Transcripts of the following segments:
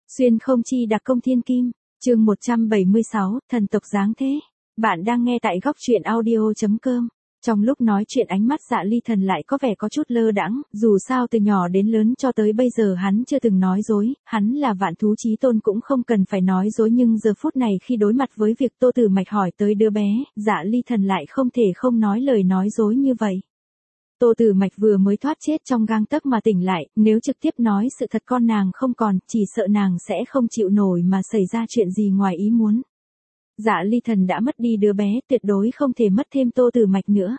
Xuyên không chi đặc công thiên kim, chương 176, thần tộc giáng thế. Bạn đang nghe tại góc truyện audio.com. Trong lúc nói chuyện ánh mắt Dạ Ly Thần lại có vẻ có chút lơ đãng, dù sao từ nhỏ đến lớn cho tới bây giờ hắn chưa từng nói dối, hắn là vạn thú chí tôn cũng không cần phải nói dối, nhưng giờ phút này khi đối mặt với việc Tô Tử Mạch hỏi tới đứa bé, Dạ Ly Thần lại không thể không nói lời nói dối như vậy. Tô Tử Mạch vừa mới thoát chết trong gang tấc mà tỉnh lại, nếu trực tiếp nói sự thật con nàng không còn, chỉ sợ nàng sẽ không chịu nổi mà xảy ra chuyện gì ngoài ý muốn. Dạ Ly Thần đã mất đi đứa bé, tuyệt đối không thể mất thêm Tô Tử Mạch nữa.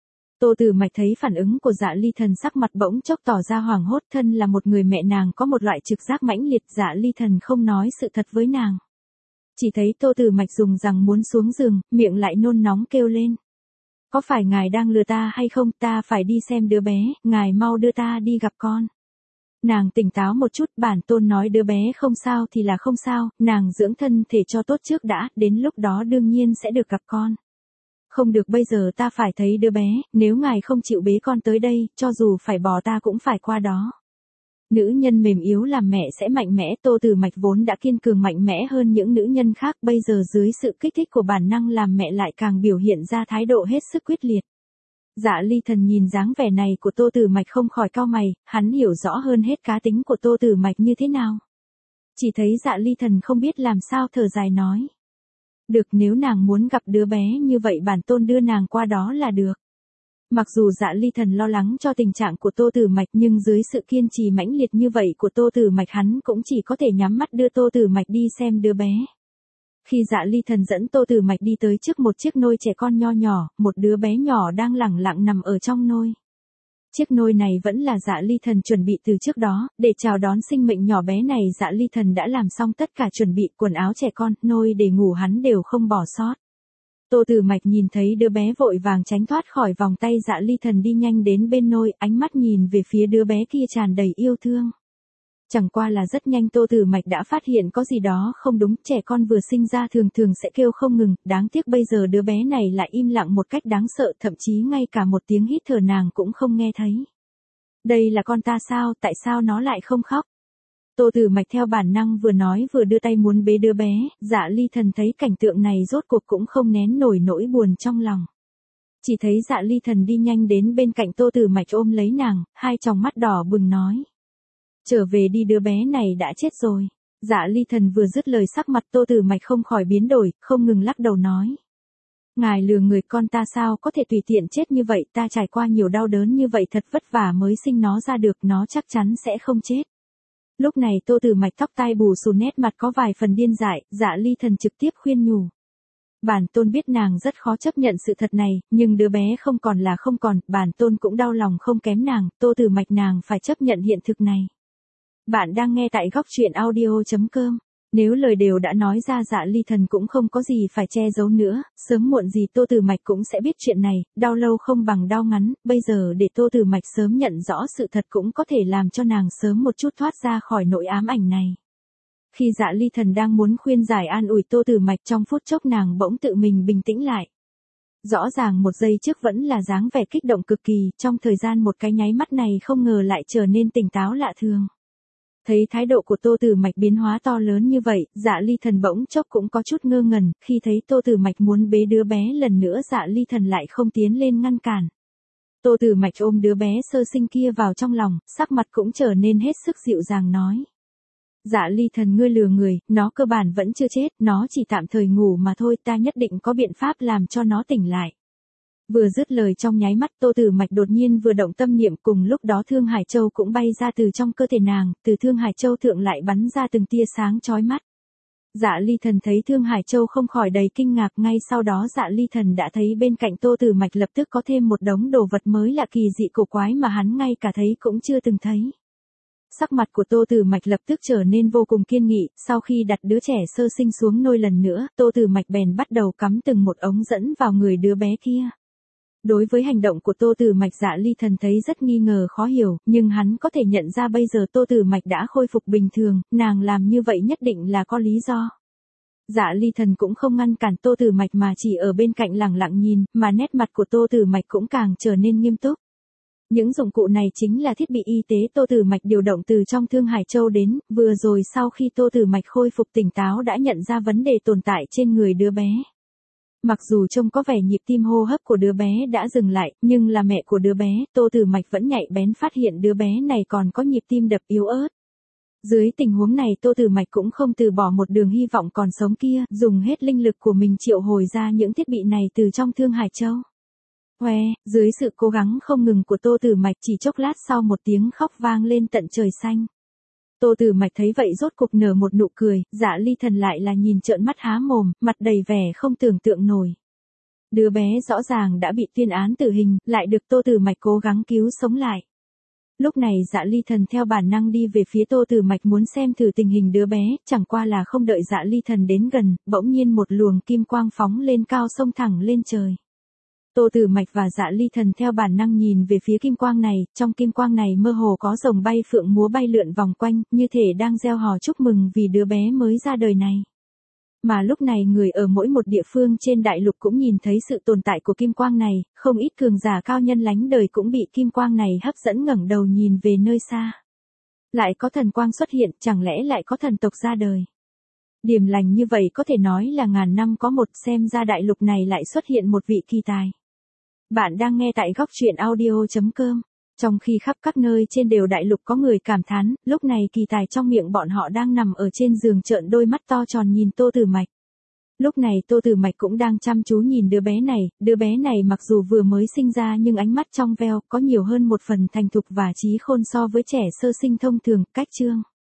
Tô Tử Mạch thấy phản ứng của Dạ Ly Thần sắc mặt bỗng chốc tỏ ra hoảng hốt, thân là một người mẹ nàng có một loại trực giác mãnh liệt, Dạ Ly Thần không nói sự thật với nàng. Chỉ thấy Tô Tử Mạch dùng rằng muốn xuống giường, miệng lại nôn nóng kêu lên. Có phải ngài đang lừa ta hay không, ta phải đi xem đứa bé, ngài mau đưa ta đi gặp con. Nàng tỉnh táo một chút, bản tôn nói đứa bé không sao thì là không sao, nàng dưỡng thân thể cho tốt trước đã, đến lúc đó đương nhiên sẽ được gặp con. Không được, bây giờ ta phải thấy đứa bé, nếu ngài không chịu bế con tới đây, cho dù phải bỏ ta cũng phải qua đó. Nữ nhân mềm yếu làm mẹ sẽ mạnh mẽ, Tô Tử Mạch vốn đã kiên cường mạnh mẽ hơn những nữ nhân khác, bây giờ dưới sự kích thích của bản năng làm mẹ lại càng biểu hiện ra thái độ hết sức quyết liệt. Dạ Ly Thần nhìn dáng vẻ này của Tô Tử Mạch không khỏi cau mày, hắn hiểu rõ hơn hết cá tính của Tô Tử Mạch như thế nào. Chỉ thấy Dạ Ly Thần không biết làm sao thở dài nói. Được, nếu nàng muốn gặp đứa bé như vậy bản tôn đưa nàng qua đó là được. Mặc dù Dạ Ly Thần lo lắng cho tình trạng của Tô Tử Mạch, nhưng dưới sự kiên trì mãnh liệt như vậy của Tô Tử Mạch hắn cũng chỉ có thể nhắm mắt đưa Tô Tử Mạch đi xem đứa bé. Khi Dạ Ly Thần dẫn Tô Tử Mạch đi tới trước một chiếc nôi trẻ con nho nhỏ, một đứa bé nhỏ đang lẳng lặng nằm ở trong nôi. Chiếc nôi này vẫn là Dạ Ly Thần chuẩn bị từ trước đó, để chào đón sinh mệnh nhỏ bé này. Dạ Ly Thần đã làm xong tất cả chuẩn bị, quần áo trẻ con, nôi để ngủ hắn đều không bỏ sót. Tô Tử Mạch nhìn thấy đứa bé vội vàng tránh thoát khỏi vòng tay Dạ Ly Thần đi nhanh đến bên nôi, ánh mắt nhìn về phía đứa bé kia tràn đầy yêu thương. Chẳng qua là rất nhanh Tô Tử Mạch đã phát hiện có gì đó không đúng, trẻ con vừa sinh ra thường thường sẽ kêu không ngừng, đáng tiếc bây giờ đứa bé này lại im lặng một cách đáng sợ, thậm chí ngay cả một tiếng hít thở nàng cũng không nghe thấy. Đây là con ta sao, tại sao nó lại không khóc? Tô Tử Mạch theo bản năng vừa nói vừa đưa tay muốn bế đứa bé, Dạ Ly Thần thấy cảnh tượng này rốt cuộc cũng không nén nổi nỗi buồn trong lòng. Chỉ thấy Dạ Ly Thần đi nhanh đến bên cạnh Tô Tử Mạch ôm lấy nàng, hai tròng mắt đỏ bừng nói. Trở về đi, đứa bé này đã chết rồi. Dạ Ly Thần vừa dứt lời sắc mặt Tô Tử Mạch không khỏi biến đổi, không ngừng lắc đầu nói. Ngài lừa người, con ta sao có thể tùy tiện chết như vậy, ta trải qua nhiều đau đớn như vậy thật vất vả mới sinh nó ra được, nó chắc chắn sẽ không chết. Lúc này Tô Tử Mạch tóc tai bù xù, nét mặt có vài phần điên dại, Dạ Ly Thần trực tiếp khuyên nhủ. Bản tôn biết nàng rất khó chấp nhận sự thật này, nhưng đứa bé không còn là không còn, bản tôn cũng đau lòng không kém nàng, Tô Tử Mạch nàng phải chấp nhận hiện thực này. Bạn đang nghe tại góc truyện audio.com. Nếu lời đều đã nói ra, Dạ Ly Thần cũng không có gì phải che giấu nữa, sớm muộn gì Tô Tử Mạch cũng sẽ biết chuyện này, đau lâu không bằng đau ngắn, bây giờ để Tô Tử Mạch sớm nhận rõ sự thật cũng có thể làm cho nàng sớm một chút thoát ra khỏi nỗi ám ảnh này. Khi Dạ Ly Thần đang muốn khuyên giải an ủi Tô Tử Mạch, trong phút chốc nàng bỗng tự mình bình tĩnh lại. Rõ ràng một giây trước vẫn là dáng vẻ kích động cực kỳ, trong thời gian một cái nháy mắt này không ngờ lại trở nên tỉnh táo lạ thường. Thấy thái độ của Tô Tử Mạch biến hóa to lớn như vậy, Dạ Ly Thần bỗng chốc cũng có chút ngơ ngẩn, khi thấy Tô Tử Mạch muốn bế đứa bé lần nữa, Dạ Ly Thần lại không tiến lên ngăn cản. Tô Tử Mạch ôm đứa bé sơ sinh kia vào trong lòng, sắc mặt cũng trở nên hết sức dịu dàng nói. Dạ Ly Thần, ngươi lừa người, nó cơ bản vẫn chưa chết, nó chỉ tạm thời ngủ mà thôi, ta nhất định có biện pháp làm cho nó tỉnh lại. Vừa dứt lời trong nháy mắt Tô Tử Mạch đột nhiên vừa động tâm niệm, cùng lúc đó Thương Hải Châu cũng bay ra từ trong cơ thể nàng, từ Thương Hải Châu thượng lại bắn ra từng tia sáng chói mắt. Dạ Ly Thần thấy Thương Hải Châu không khỏi đầy kinh ngạc, ngay sau đó Dạ Ly Thần đã thấy bên cạnh Tô Tử Mạch lập tức có thêm một đống đồ vật mới lạ kỳ dị cổ quái mà hắn ngay cả thấy cũng chưa từng thấy. Sắc mặt của Tô Tử Mạch lập tức trở nên vô cùng kiên nghị, sau khi đặt đứa trẻ sơ sinh xuống nôi lần nữa, Tô Tử Mạch bèn bắt đầu cắm từng một ống dẫn vào người đứa bé kia. Đối với hành động của Tô Tử Mạch, Dạ Ly Thần thấy rất nghi ngờ khó hiểu, nhưng hắn có thể nhận ra bây giờ Tô Tử Mạch đã khôi phục bình thường, nàng làm như vậy nhất định là có lý do. Dạ Ly Thần cũng không ngăn cản Tô Tử Mạch mà chỉ ở bên cạnh lặng lặng nhìn, mà nét mặt của Tô Tử Mạch cũng càng trở nên nghiêm túc. Những dụng cụ này chính là thiết bị y tế Tô Tử Mạch điều động từ trong Thương Hải Châu đến, vừa rồi sau khi Tô Tử Mạch khôi phục tỉnh táo đã nhận ra vấn đề tồn tại trên người đứa bé. Mặc dù trông có vẻ nhịp tim hô hấp của đứa bé đã dừng lại, nhưng là mẹ của đứa bé, Tô Tử Mạch vẫn nhạy bén phát hiện đứa bé này còn có nhịp tim đập yếu ớt. Dưới tình huống này Tô Tử Mạch cũng không từ bỏ một đường hy vọng còn sống kia, dùng hết linh lực của mình triệu hồi ra những thiết bị này từ trong Thương Hải Châu. Hoe, dưới sự cố gắng không ngừng của Tô Tử Mạch chỉ chốc lát sau một tiếng khóc vang lên tận trời xanh. Tô Tử Mạch thấy vậy rốt cục nở một nụ cười, Dạ Ly Thần lại là nhìn trợn mắt há mồm, mặt đầy vẻ không tưởng tượng nổi. Đứa bé rõ ràng đã bị tuyên án tử hình, lại được Tô Tử Mạch cố gắng cứu sống lại. Lúc này Dạ Ly Thần theo bản năng đi về phía Tô Tử Mạch muốn xem thử tình hình đứa bé, chẳng qua là không đợi Dạ Ly Thần đến gần, bỗng nhiên một luồng kim quang phóng lên cao xông thẳng lên trời. Tô Tử Mạch và Dạ Ly Thần theo bản năng nhìn về phía kim quang này, trong kim quang này mơ hồ có rồng bay phượng múa bay lượn vòng quanh, như thể đang reo hò chúc mừng vì đứa bé mới ra đời này. Mà lúc này người ở mỗi một địa phương trên đại lục cũng nhìn thấy sự tồn tại của kim quang này, không ít cường giả cao nhân lánh đời cũng bị kim quang này hấp dẫn ngẩng đầu nhìn về nơi xa. Lại có thần quang xuất hiện, chẳng lẽ lại có thần tộc ra đời? Điềm lành như vậy có thể nói là ngàn năm có một, xem ra đại lục này lại xuất hiện một vị kỳ tài. Bạn đang nghe tại góc truyện audio.com. Trong khi khắp các nơi trên đều đại lục có người cảm thán, lúc này kỳ tài trong miệng bọn họ đang nằm ở trên giường trợn đôi mắt to tròn nhìn Tô Tử Mạch. Lúc này Tô Tử Mạch cũng đang chăm chú nhìn đứa bé này mặc dù vừa mới sinh ra nhưng ánh mắt trong veo, có nhiều hơn một phần thành thục và trí khôn so với trẻ sơ sinh thông thường, cách chương.